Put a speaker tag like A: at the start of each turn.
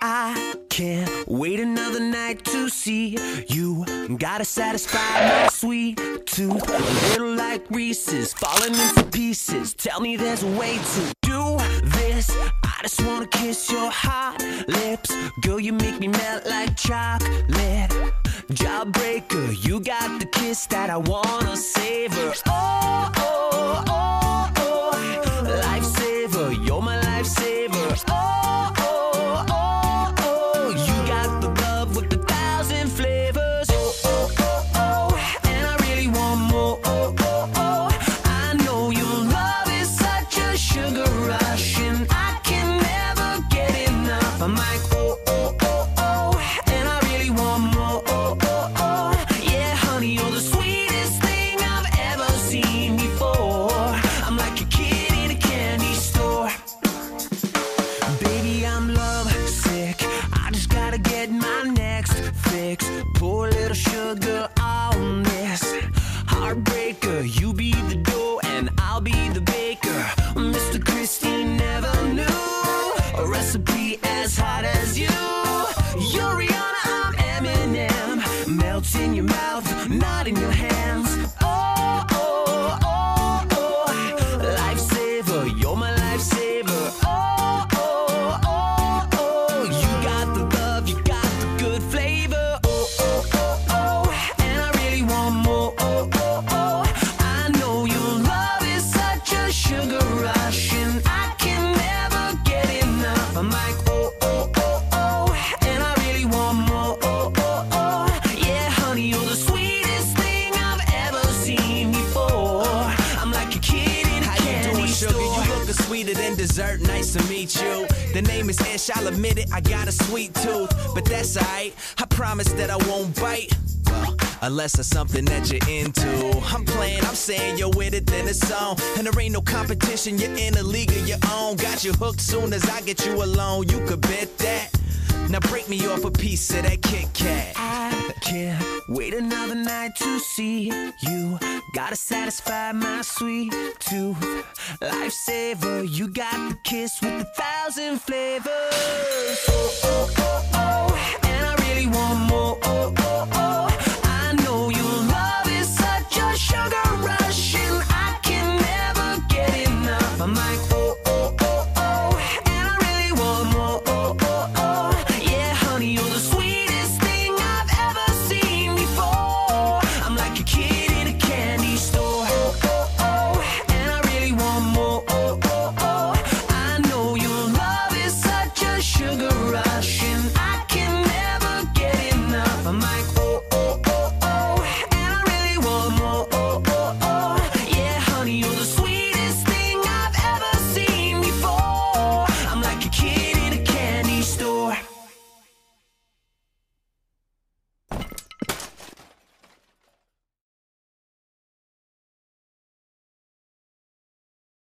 A: I can't wait another night to see you. Gotta satisfy my sweet tooth. A little like Reese's, falling into pieces. Tell me there's a way to do this. I just wanna kiss your hot lips. Girl, you make me melt like chocolate. Jawbreaker, you got the kiss that I wanna savor. Oh, oh, oh, oh, lifesaver, you're my lifesaver. Oh, oh, oh, oh, you got the love with 1,000 flavors. Oh, oh, oh, oh, and I really want more. Oh, oh, oh, I know your love is such a sugar rush, and I can never get enough. I'm like, oh, oh, oh, oh, and I really want more. Oh, oh, oh, yeah, honey, you're the sweetest thing I've ever seen before. I'm like a kid in a candy store. Baby, I'm love sick. I just gotta get my next fix. Pour a little sugar on this. Heartbreaker, you be the dough and I'll be the baker. Mr. Christie never knew a recipe as hot as you. You're Rihanna, I'm Eminem. Melts in your mouth, not in your hands. Oh, oh, oh, oh, lifesaver, you're my lifesaver. Oh, oh, oh, oh, you got the love, you got the good flavor. Oh, oh, oh, oh, and I really want more. Oh, oh, oh, I know your love is such a sugar rush, and I can never get enough. I'm like, oh, oh, oh, oh, and I really want more. Oh, oh, oh, yeah, honey, you're the sweetest thing I've ever seen before. I'm like a kid in a candy
B: Sugar,
A: store.
B: you lookin' sweeter than dessert, nice to meet you. The name is Ish, I'll admit it, I got a sweet tooth. But that's alright, I promise that I won't bite. Well, unless it's something that you're into. I'm playing, I'm saying you're with it, then it's on. And there ain't no competition, you're in a league of your own. Got you hooked soon as I get you alone, you could bet that. Now break me off a piece of that Kit Kat.
A: I can't wait another night to see you. Gotta satisfy my sweet tooth. Lifesaver, you got the kiss with 1,000 flavors. Oh, oh, oh, oh, and I really want more. Oh, oh, oh, I know your love is such a sugar rush, and I can never get enough. I'm like, oh, oh, oh, oh, and I really want more. Oh, oh, oh, yeah, honey, you're the sweetest thing I've ever seen before. I'm like a kid in a candy store. Oh, oh, oh, and I really want more. Oh, oh, oh, I know your love is such a sugar rush, and I